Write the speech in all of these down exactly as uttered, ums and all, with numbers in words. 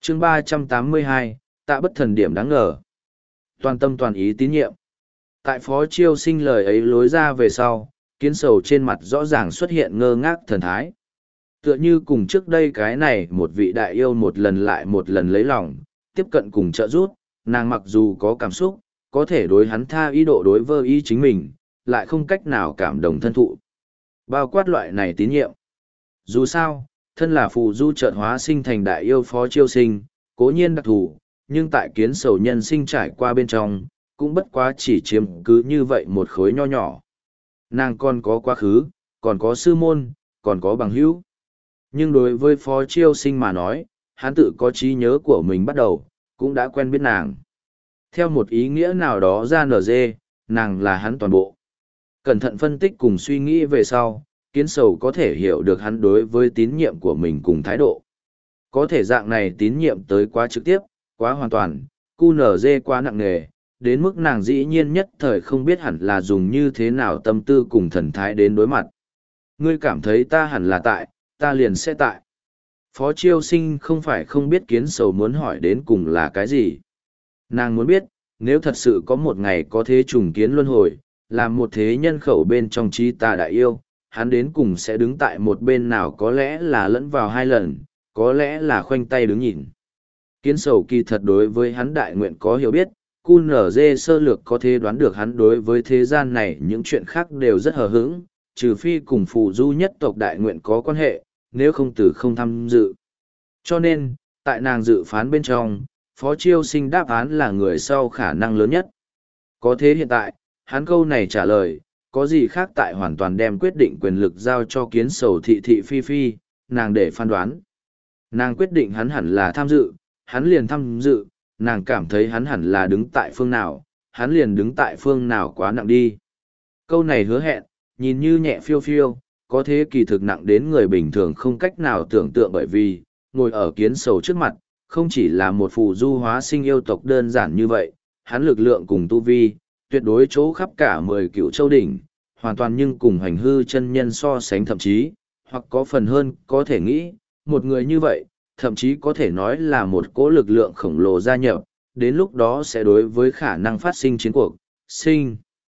chương ba trăm tám mươi hai, tạ bất thần điểm đáng ngờ. Toàn tâm toàn ý tín nhiệm. Tại Phó Chiêu Sinh lời ấy lối ra về sau, Kiến Sầu trên mặt rõ ràng xuất hiện ngơ ngác thần thái. Tựa như cùng trước đây cái này một vị đại yêu một lần lại một lần lấy lòng, tiếp cận cùng trợ giúp, nàng mặc dù có cảm xúc, có thể đối hắn tha ý độ đối vơ ý chính mình, lại không cách nào cảm động thân thụ. Bao quát loại này tín nhiệm. Dù sao, thân là phù du chợt hóa sinh thành đại yêu Phó Chiêu Sinh, cố nhiên đặc thù, nhưng tại Kiến Sầu nhân sinh trải qua bên trong, cũng bất quá chỉ chiếm cứ như vậy một khối nho nhỏ. Nàng còn có quá khứ, còn có sư môn, còn có bằng hữu. Nhưng đối với Phó Chiêu Sinh mà nói, hắn tự có trí nhớ của mình bắt đầu, cũng đã quen biết nàng. Theo một ý nghĩa nào đó ra nở dê, nàng là hắn toàn bộ. Cẩn thận phân tích cùng suy nghĩ về sau, Kiến Sầu có thể hiểu được hắn đối với tín nhiệm của mình cùng thái độ. Có thể dạng này tín nhiệm tới quá trực tiếp, quá hoàn toàn, cu nở dê quá nặng nề, đến mức nàng dĩ nhiên nhất thời không biết hẳn là dùng như thế nào tâm tư cùng thần thái đến đối mặt. Ngươi cảm thấy ta hẳn là tại, ta liền sẽ tại. Phó Chiêu Sinh không phải không biết Kiến Sầu muốn hỏi đến cùng là cái gì. Nàng muốn biết, nếu thật sự có một ngày có thế trùng kiến luân hồi, làm một thế nhân khẩu bên trong trí ta đại yêu, hắn đến cùng sẽ đứng tại một bên nào, có lẽ là lẫn vào hai lần, có lẽ là khoanh tay đứng nhìn. Kiến Sầu kỳ thật đối với hắn đại nguyện có hiểu biết, cu nở dê sơ lược có thể đoán được hắn đối với thế gian này những chuyện khác đều rất hờ hững, trừ phi cùng phù du nhất tộc đại nguyện có quan hệ, nếu không từ không tham dự. Cho nên, tại nàng dự phán bên trong, Phó Chiêu Sinh đáp án là người sau khả năng lớn nhất. Có thế hiện tại, hắn câu này trả lời, có gì khác tại hoàn toàn đem quyết định quyền lực giao cho Kiến Sầu thị thị phi phi, nàng để phán đoán. Nàng quyết định hắn hẳn là tham dự, hắn liền tham dự, nàng cảm thấy hắn hẳn là đứng tại phương nào, hắn liền đứng tại phương nào quá nặng đi. Câu này hứa hẹn, nhìn như nhẹ phiêu phiêu, có thế kỳ thực nặng đến người bình thường không cách nào tưởng tượng, bởi vì, ngồi ở Kiến Sầu trước mặt, không chỉ là một phù du hóa sinh yêu tộc đơn giản như vậy, hắn lực lượng cùng tu vi, tuyệt đối chỗ khắp cả mười cựu châu đỉnh, hoàn toàn nhưng cùng hành hư chân nhân so sánh, thậm chí, hoặc có phần hơn, có thể nghĩ, một người như vậy, thậm chí có thể nói là một cỗ lực lượng khổng lồ gia nhập, đến lúc đó sẽ đối với khả năng phát sinh chiến cuộc, sinh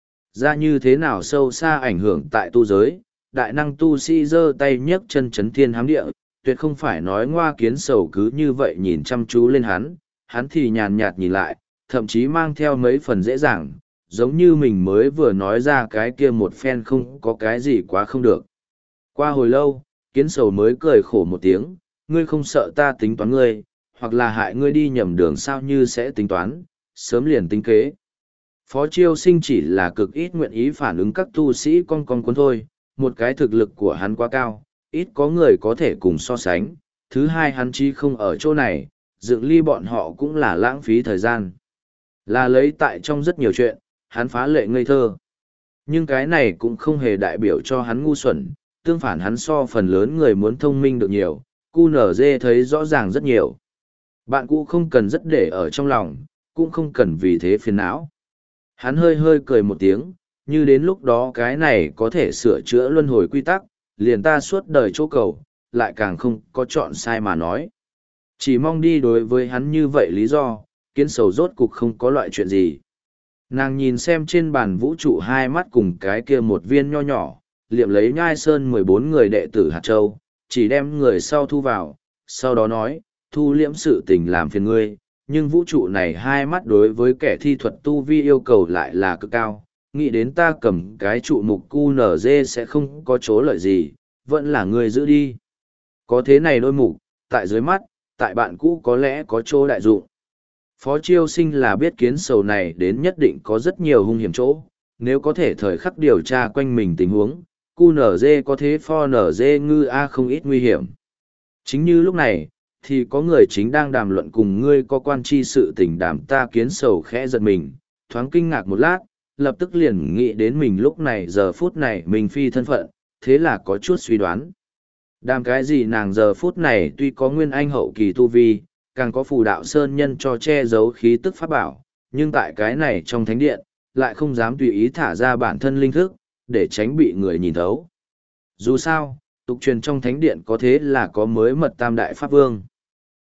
ra như thế nào sâu xa ảnh hưởng tại tu giới, đại năng tu sĩ giơ tay nhấc chân chấn thiên hám địa, tuyệt không phải nói ngoa. Kiến Sầu cứ như vậy nhìn chăm chú lên hắn, hắn thì nhàn nhạt nhìn lại, thậm chí mang theo mấy phần dễ dàng, giống như mình mới vừa nói ra cái kia một phen không có cái gì quá không được. Qua hồi lâu, Kiến Sầu mới cười khổ một tiếng, ngươi không sợ ta tính toán ngươi, hoặc là hại ngươi đi nhầm đường sao như sẽ tính toán, sớm liền tính kế. Phó Chiêu Sinh chỉ là cực ít nguyện ý phản ứng các tu sĩ con con cuốn thôi, một cái thực lực của hắn quá cao, ít có người có thể cùng so sánh, thứ hai hắn chi không ở chỗ này, dựng ly bọn họ cũng là lãng phí thời gian. Là lấy tại trong rất nhiều chuyện, hắn phá lệ ngây thơ. Nhưng cái này cũng không hề đại biểu cho hắn ngu xuẩn, tương phản hắn so phần lớn người muốn thông minh được nhiều, cu nở dê thấy rõ ràng rất nhiều. Bạn cũ không cần rất để ở trong lòng, cũng không cần vì thế phiền não. Hắn hơi hơi cười một tiếng, như đến lúc đó cái này có thể sửa chữa luân hồi quy tắc, liền ta suốt đời chỗ cầu, lại càng không có chọn sai mà nói. Chỉ mong đi đối với hắn như vậy lý do, Kiến Sầu rốt cục không có loại chuyện gì. Nàng nhìn xem trên bàn vũ trụ hai mắt cùng cái kia một viên nho nhỏ, liệm lấy nhai sơn mười bốn người đệ tử hạt châu, chỉ đem người sau thu vào, sau đó nói, thu liễm sự tình làm phiền ngươi, nhưng vũ trụ này hai mắt đối với kẻ thi thuật tu vi yêu cầu lại là cực cao, nghĩ đến ta cầm cái trụ mục cu nở dê sẽ không có chỗ lợi gì, vẫn là ngươi giữ đi. Có thế này đôi mục, tại dưới mắt, tại bạn cũ có lẽ có chỗ đại dụng. Phó Chiêu Sinh là biết Kiến Sầu này đến nhất định có rất nhiều hung hiểm chỗ, nếu có thể thời khắc điều tra quanh mình tình huống, cu nở dê có thế pho nở dê ngư a không ít nguy hiểm. Chính như lúc này, thì có người chính đang đàm luận cùng ngươi có quan chi sự tình đàm. Ta Kiến Sầu khẽ giật mình, thoáng kinh ngạc một lát, lập tức liền nghĩ đến mình lúc này giờ phút này mình phi thân phận, thế là có chút suy đoán. Đàm cái gì nàng giờ phút này tuy có nguyên anh hậu kỳ tu vi, càng có phù đạo sơn nhân cho che giấu khí tức pháp bảo, nhưng tại cái này trong thánh điện, lại không dám tùy ý thả ra bản thân linh thức, để tránh bị người nhìn thấu. Dù sao, tục truyền trong thánh điện có thế là có mới mật tam đại pháp vương.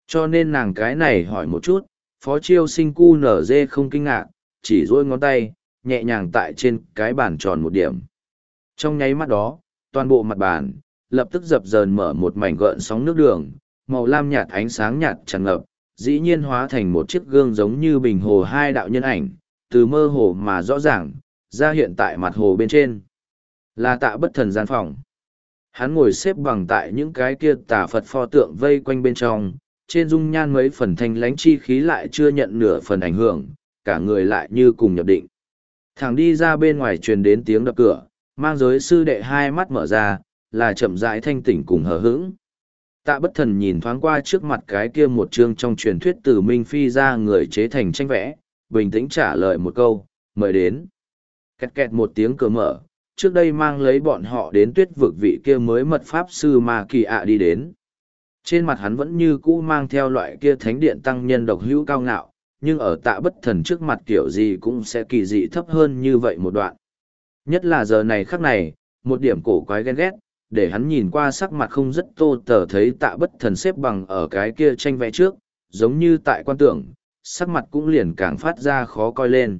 Cho nên nàng cái này hỏi một chút, phó chiêu sinh cu nở dê không kinh ngạc, chỉ duỗi ngón tay, nhẹ nhàng tại trên cái bàn tròn một điểm. Trong nháy mắt đó, toàn bộ mặt bàn, lập tức dập dờn mở một mảnh gợn sóng nước đường, màu lam nhạt ánh sáng nhạt tràn ngập, dĩ nhiên hóa thành một chiếc gương giống như bình hồ hai đạo nhân ảnh, từ mơ hồ mà rõ ràng, ra hiện tại mặt hồ bên trên. Là Tạ Bất Thần gian phòng. Hắn ngồi xếp bằng tại những cái kia tà Phật pho tượng vây quanh bên trong, trên dung nhan mấy phần thanh lánh chi khí lại chưa nhận nửa phần ảnh hưởng, cả người lại như cùng nhập định. Thằng đi ra bên ngoài truyền đến tiếng đập cửa, mang giới sư đệ hai mắt mở ra, là chậm rãi thanh tỉnh cùng hờ hững. Tạ Bất Thần nhìn thoáng qua trước mặt cái kia một chương trong truyền thuyết từ Minh Phi ra người chế thành tranh vẽ, bình tĩnh trả lời một câu, mời đến. Kẹt kẹt một tiếng cửa mở, trước đây mang lấy bọn họ đến tuyết vực vị kia mới mật pháp sư Ma Kỳ ạ đi đến. Trên mặt hắn vẫn như cũ mang theo loại kia thánh điện tăng nhân độc hữu cao ngạo, nhưng ở Tạ Bất Thần trước mặt kiểu gì cũng sẽ kỳ dị thấp hơn như vậy một đoạn. Nhất là giờ này khắc này, một điểm cổ quái ghen ghét, để hắn nhìn qua sắc mặt không rất tô tờ thấy Tạ Bất Thần xếp bằng ở cái kia tranh vẽ trước, giống như tại quan tưởng, sắc mặt cũng liền càng phát ra khó coi lên.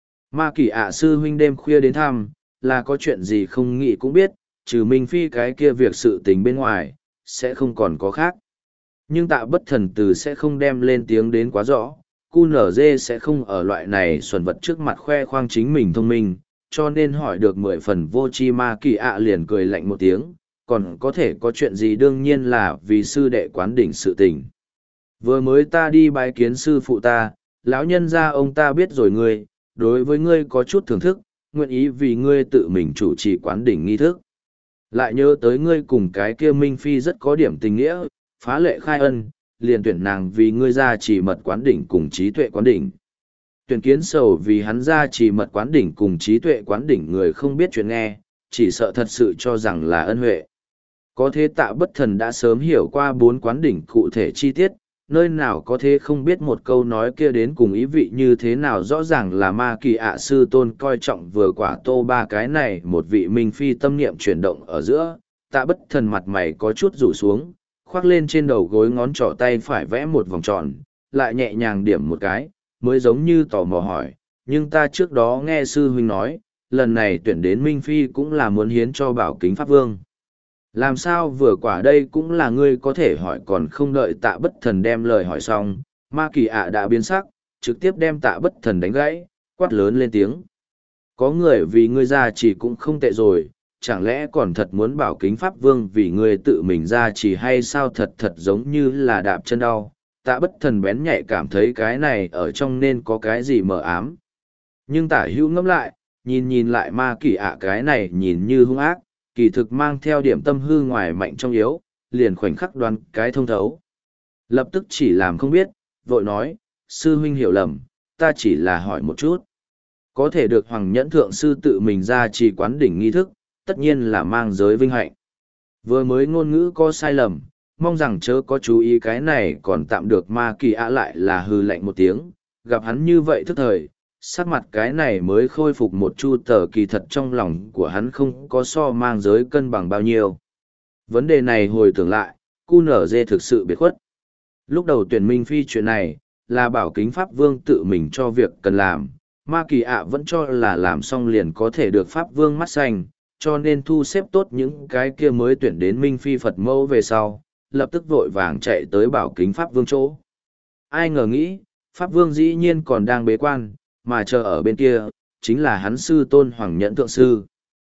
Ma Kỳ ạ sư huynh đêm khuya đến thăm, là có chuyện gì không nghĩ cũng biết, trừ Minh Phi cái kia việc sự tình bên ngoài, sẽ không còn có khác. Nhưng Tạ Bất Thần từ sẽ không đem lên tiếng đến quá rõ, cu nở dê sẽ không ở loại này xuẩn vật trước mặt khoe khoang chính mình thông minh, cho nên hỏi được mười phần vô chi Ma Kỳ ạ liền cười lạnh một tiếng, còn có thể có chuyện gì đương nhiên là vì sư đệ quán đỉnh sự tình. Vừa mới ta đi bái kiến sư phụ ta, lão nhân gia ông ta biết rồi ngươi, đối với ngươi có chút thưởng thức, nguyện ý vì ngươi tự mình chủ trì quán đỉnh nghi thức. Lại nhớ tới ngươi cùng cái kia Minh Phi rất có điểm tình nghĩa, phá lệ khai ân, liền tuyển nàng vì ngươi ra chỉ mật quán đỉnh cùng trí tuệ quán đỉnh. Tuyển kiến sầu vì hắn ra chỉ mật quán đỉnh cùng trí tuệ quán đỉnh người không biết chuyện nghe, chỉ sợ thật sự cho rằng là ân huệ. Có thế Tạ Bất Thần đã sớm hiểu qua bốn quán đỉnh cụ thể chi tiết, nơi nào có thế không biết một câu nói kia đến cùng ý vị như thế nào rõ ràng là Ma Kỳ ạ sư tôn coi trọng vừa quả tô ba cái này một vị Minh Phi tâm niệm chuyển động ở giữa, Tạ Bất Thần mặt mày có chút rủ xuống, khoác lên trên đầu gối ngón trỏ tay phải vẽ một vòng tròn, lại nhẹ nhàng điểm một cái, mới giống như tò mò hỏi, nhưng ta trước đó nghe sư huynh nói, lần này tuyển đến Minh Phi cũng là muốn hiến cho Bảo Kính Pháp Vương. Làm sao vừa quả đây cũng là ngươi có thể hỏi còn không đợi Tạ Bất Thần đem lời hỏi xong, Ma Kỳ ạ đã biến sắc, trực tiếp đem Tạ Bất Thần đánh gãy, quát lớn lên tiếng. Có người vì ngươi ra chỉ cũng không tệ rồi, chẳng lẽ còn thật muốn Bảo Kính Pháp Vương vì ngươi tự mình ra chỉ hay sao thật thật giống như là đạp chân đau. Tạ Bất Thần bén nhạy cảm thấy cái này ở trong nên có cái gì mờ ám. Nhưng Tả Hữu ngẫm lại, nhìn nhìn lại Ma Kỳ ạ cái này nhìn như hung ác, kỳ thực mang theo điểm tâm hư ngoài mạnh trong yếu, liền khoảnh khắc đoán cái thông thấu. Lập tức chỉ làm không biết, vội nói, sư huynh hiểu lầm, ta chỉ là hỏi một chút. Có thể được Hoàng Nhẫn Thượng Sư tự mình ra trì quán đỉnh nghi thức, tất nhiên là mang giới vinh hạnh. Vừa mới ngôn ngữ có sai lầm, mong rằng chớ có chú ý cái này còn tạm được Ma Kỳ ạ lại là hư lạnh một tiếng, gặp hắn như vậy thức thời. Sắc mặt cái này mới khôi phục một chu tờ kỳ thật trong lòng của hắn không có so mang giới cân bằng bao nhiêu. Vấn đề này hồi tưởng lại, cu nở dê thực sự biệt khuất. Lúc đầu tuyển Minh Phi chuyện này, là Bảo Kính Pháp Vương tự mình cho việc cần làm, Ma Kỳ ạ vẫn cho là làm xong liền có thể được Pháp Vương mắt xanh, cho nên thu xếp tốt những cái kia mới tuyển đến Minh Phi Phật mẫu về sau, lập tức vội vàng chạy tới Bảo Kính Pháp Vương chỗ. Ai ngờ nghĩ, Pháp Vương dĩ nhiên còn đang bế quan, mà chờ ở bên kia, chính là hắn sư tôn Hoàng Nhẫn Thượng Sư.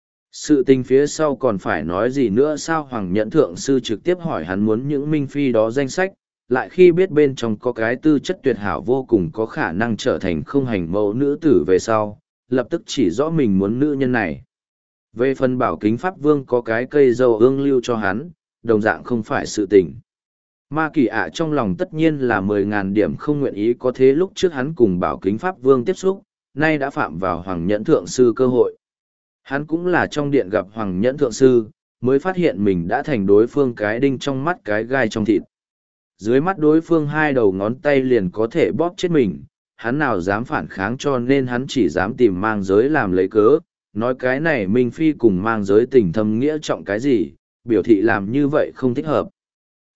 Sự tình phía sau còn phải nói gì nữa sao Hoàng Nhẫn Thượng Sư trực tiếp hỏi hắn muốn những Minh Phi đó danh sách, lại khi biết bên trong có cái tư chất tuyệt hảo vô cùng có khả năng trở thành không hành mẫu nữ tử về sau, lập tức chỉ rõ mình muốn nữ nhân này. Về phần Bảo Kính Pháp Vương có cái cây dâu ương lưu cho hắn, đồng dạng không phải sự tình. Ma Kỳ ạ trong lòng tất nhiên là mười ngàn điểm không nguyện ý có thế lúc trước hắn cùng Bảo Kính Pháp Vương tiếp xúc, nay đã phạm vào Hoàng Nhẫn Thượng Sư cơ hội. Hắn cũng là trong điện gặp Hoàng Nhẫn Thượng Sư, mới phát hiện mình đã thành đối phương cái đinh trong mắt cái gai trong thịt. Dưới mắt đối phương hai đầu ngón tay liền có thể bóp chết mình, hắn nào dám phản kháng cho nên hắn chỉ dám tìm mang giới làm lấy cớ, nói cái này Minh Phi cùng mang giới tình thâm nghĩa trọng cái gì, biểu thị làm như vậy không thích hợp.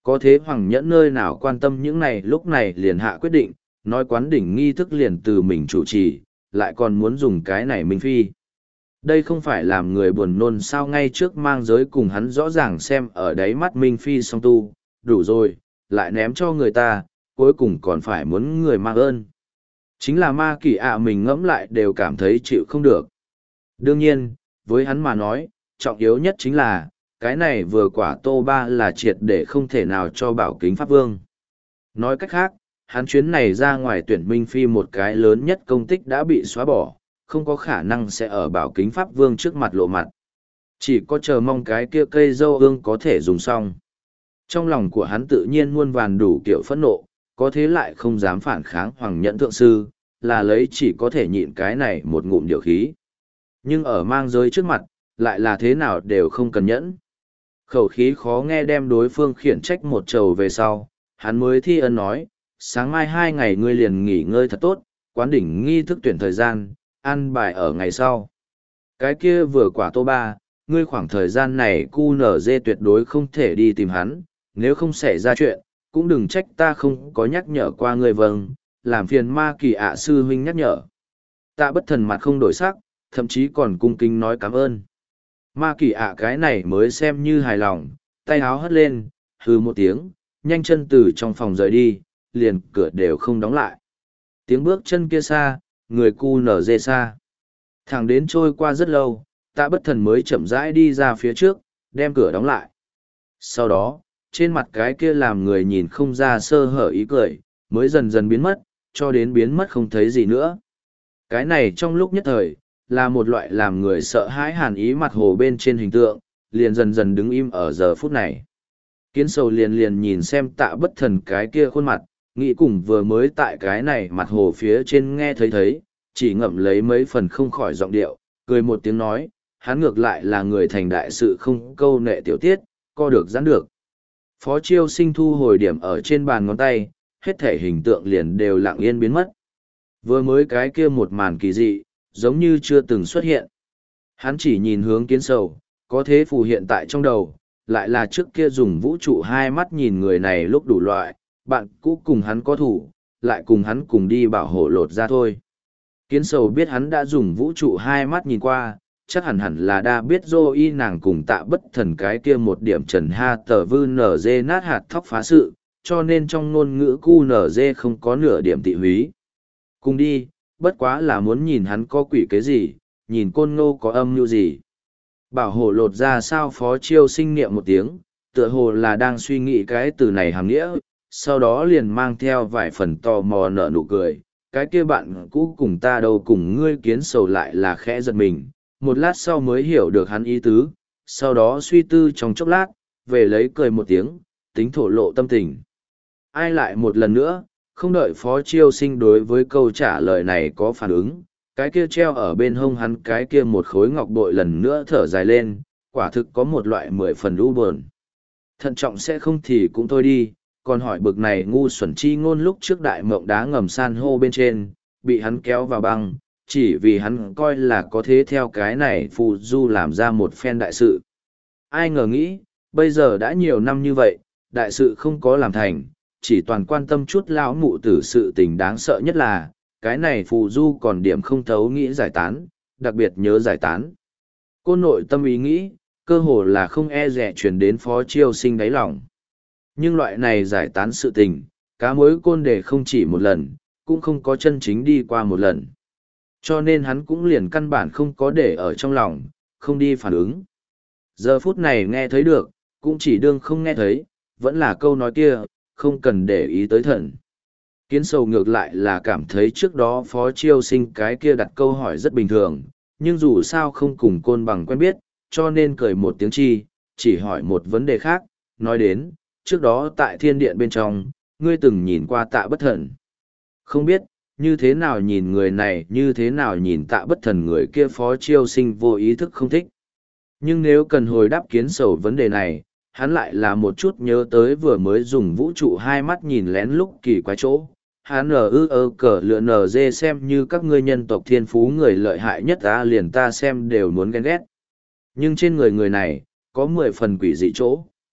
Có thế Hoàng Nhẫn nơi nào quan tâm những này, lúc này liền hạ quyết định, nói quán đỉnh nghi thức liền từ mình chủ trì, lại còn muốn dùng cái này Minh Phi. Đây không phải làm người buồn nôn sao, ngay trước mang giới cùng hắn rõ ràng xem ở đáy mắt Minh Phi song tu, đủ rồi, lại ném cho người ta, cuối cùng còn phải muốn người mang ơn. Chính là ma kỳ ạ mình ngẫm lại đều cảm thấy chịu không được. Đương nhiên, với hắn mà nói, trọng yếu nhất chính là, cái này vừa quả tô ba là triệt để không thể nào cho bảo kính pháp vương. Nói cách khác, hắn chuyến này ra ngoài tuyển Minh Phi một cái lớn nhất công tích đã bị xóa bỏ, không có khả năng sẽ ở bảo kính pháp vương trước mặt lộ mặt. Chỉ có chờ mong cái kia cây dâu ương có thể dùng xong. Trong lòng của hắn tự nhiên muôn vàn đủ kiểu phẫn nộ, có thế lại không dám phản kháng Hoàng Nhẫn thượng sư, là lấy chỉ có thể nhịn cái này một ngụm điều khí. Nhưng ở mang giới trước mặt, lại là thế nào đều không cần nhẫn. Khẩu khí khó nghe đem đối phương khiển trách một trầu về sau, hắn mới thi ân nói, sáng mai hai ngày ngươi liền nghỉ ngơi thật tốt, quán đỉnh nghi thức tuyển thời gian, ăn bài ở ngày sau. Cái kia vừa quả tô ba, ngươi khoảng thời gian này cu nở dê tuyệt đối không thể đi tìm hắn, nếu không xảy ra chuyện, cũng đừng trách ta không có nhắc nhở qua ngươi. Vâng, làm phiền ma kỳ ạ sư huynh nhắc nhở. Tạ bất thần mặt không đổi sắc, thậm chí còn cung kính nói cảm ơn. Ma kỳ ạ cái này mới xem như hài lòng, tay áo hất lên, hừ một tiếng, nhanh chân từ trong phòng rời đi, liền cửa đều không đóng lại. Tiếng bước chân kia xa, người cu nở dê xa. Thẳng đến trôi qua rất lâu, tạ bất thần mới chậm rãi đi ra phía trước, đem cửa đóng lại. Sau đó, trên mặt cái kia làm người nhìn không ra sơ hở ý cười, mới dần dần biến mất, cho đến biến mất không thấy gì nữa. Cái này trong lúc nhất thời, là một loại làm người sợ hãi hàn ý mặt hồ bên trên hình tượng, liền dần dần đứng im ở giờ phút này. Kiến sầu liền liền nhìn xem tạ bất thần cái kia khuôn mặt, nghĩ cùng vừa mới tại cái này mặt hồ phía trên nghe thấy thấy, chỉ ngậm lấy mấy phần không khỏi giọng điệu, cười một tiếng nói, hắn ngược lại là người thành đại sự không câu nệ tiểu tiết, co được giãn được. Phó Chiêu Sinh thu hồi điểm ở trên bàn ngón tay, hết thể hình tượng liền đều lặng yên biến mất. Vừa mới cái kia một màn kỳ dị, giống như chưa từng xuất hiện. Hắn chỉ nhìn hướng kiến sầu, có thế phù hiện tại trong đầu, lại là trước kia dùng vũ trụ hai mắt nhìn người này lúc đủ loại, bạn cũ cùng hắn có thủ, lại cùng hắn cùng đi bảo hộ lột ra thôi. Kiến sầu biết hắn đã dùng vũ trụ hai mắt nhìn qua, chắc hẳn hẳn là đa biết dô y nàng cùng tạ bất thần cái kia một điểm trần ha tờ vư nở dê nát hạt thóc phá sự, cho nên trong ngôn ngữ cu nở dê không có nửa điểm tị húy. Cùng đi, bất quá là muốn nhìn hắn có quỷ cái gì, nhìn côn ngô có âm mưu gì. Bảo hộ lột ra sao Phó Chiêu Sinh niệm một tiếng, tựa hồ là đang suy nghĩ cái từ này hàm nghĩa, sau đó liền mang theo vài phần tò mò nở nụ cười. Cái kia bạn cũ cùng ta đâu cùng ngươi kiến sầu lại là khẽ giật mình, một lát sau mới hiểu được hắn ý tứ, sau đó suy tư trong chốc lát, về lấy cười một tiếng, tính thổ lộ tâm tình. Ai lại một lần nữa, không đợi Phó Chiêu Sinh đối với câu trả lời này có phản ứng, cái kia treo ở bên hông hắn cái kia một khối ngọc bội lần nữa thở dài lên, quả thực có một loại mười phần lũ buồn. Thận trọng sẽ không thì cũng thôi đi, còn hỏi bực này ngu xuẩn chi ngôn lúc trước đại mộng đá ngầm san hô bên trên, bị hắn kéo vào băng, chỉ vì hắn coi là có thế theo cái này phù du làm ra một phen đại sự. Ai ngờ nghĩ, bây giờ đã nhiều năm như vậy, đại sự không có làm thành, chỉ toàn quan tâm chút lão mụ tử sự tình đáng sợ nhất là, cái này phù du còn điểm không thấu nghĩ giải tán, đặc biệt nhớ giải tán. Cô nội tâm ý nghĩ, cơ hồ là không e dè truyền đến Phó Chiêu Sinh đáy lòng. Nhưng loại này giải tán sự tình, cá mối côn đề không chỉ một lần, cũng không có chân chính đi qua một lần. Cho nên hắn cũng liền căn bản không có để ở trong lòng, không đi phản ứng. Giờ phút này nghe thấy được, cũng chỉ đương không nghe thấy, vẫn là câu nói kia, không cần để ý tới thần. Kiến sầu ngược lại là cảm thấy trước đó Phó Chiêu Sinh cái kia đặt câu hỏi rất bình thường, nhưng dù sao không cùng côn bằng quen biết, cho nên cười một tiếng chi, chỉ hỏi một vấn đề khác, nói đến, trước đó tại thiên điện bên trong, ngươi từng nhìn qua tạ bất thần. Không biết, như thế nào nhìn người này, như thế nào nhìn tạ bất thần người kia Phó Chiêu Sinh vô ý thức không thích. Nhưng nếu cần hồi đáp kiến sầu vấn đề này, hắn lại là một chút nhớ tới vừa mới dùng vũ trụ hai mắt nhìn lén lúc kỳ quái chỗ. Hắn ở ư ơ cờ lựa nờ dê xem như các ngươi nhân tộc thiên phú người lợi hại nhất ta liền ta xem đều muốn ghen ghét. Nhưng trên người người này, có mười phần quỷ dị chỗ.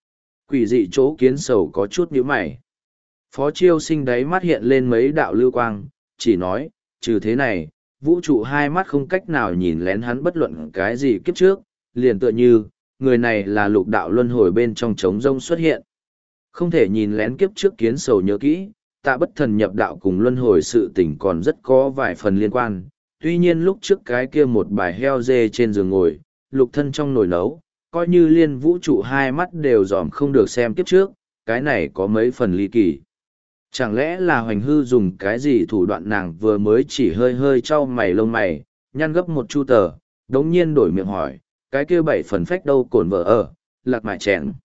Quỷ dị chỗ kiến sầu có chút nhíu mày. Phó Chiêu Sinh đáy mắt hiện lên mấy đạo lưu quang, chỉ nói, trừ thế này, vũ trụ hai mắt không cách nào nhìn lén hắn bất luận cái gì kiếp trước, liền tựa như, người này là lục đạo luân hồi bên trong trống rông xuất hiện. Không thể nhìn lén kiếp trước kiến sầu nhớ kỹ, Tạ Bất Thần nhập đạo cùng luân hồi sự tình còn rất có vài phần liên quan. Tuy nhiên lúc trước cái kia một bài heo dê trên giường ngồi, lục thân trong nồi nấu, coi như liên vũ trụ hai mắt đều dòm không được xem kiếp trước, cái này có mấy phần ly kỳ. Chẳng lẽ là Hoành Hư dùng cái gì thủ đoạn, nàng vừa mới chỉ hơi hơi trao mày lông mày, nhăn gấp một chu tờ, đống nhiên đổi miệng hỏi, cái kia bảy phần phách đâu cổn vợ ở, lạc mải chèn.